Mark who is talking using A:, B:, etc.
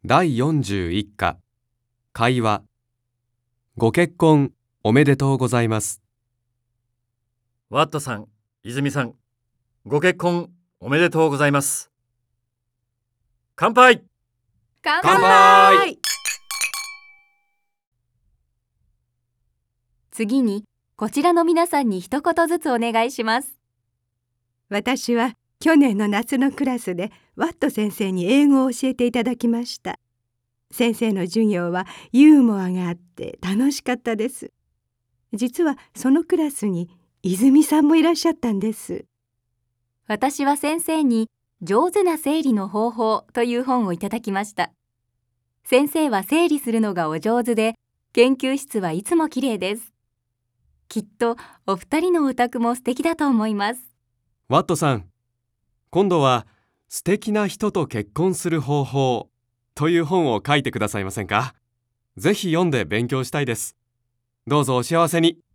A: 第41課会話。ご結婚おめでとうございます。
B: ワットさん、泉さん、ご結婚おめでとうございます。乾杯。
C: 乾
A: 杯。
C: 次にこちらの皆さんに一言ずつお願いします。
D: 私は去年の夏のクラスでワット先生に英語を教えていただきました。先生の授業はユーモアがあって楽しかったです。実はそのクラスに泉さんもいらっしゃったんです。
C: 私は先生に上手な整理の方法という本をいただきました。先生は整理するのがお上手で、研究室はいつもきれいです。きっとお二人のお宅も素敵だと思います。
A: ワットさん、今度は素敵な人と結婚する方法という本を書いてくださいませんか？ぜひ読んで勉強したいです。どうぞお幸せに。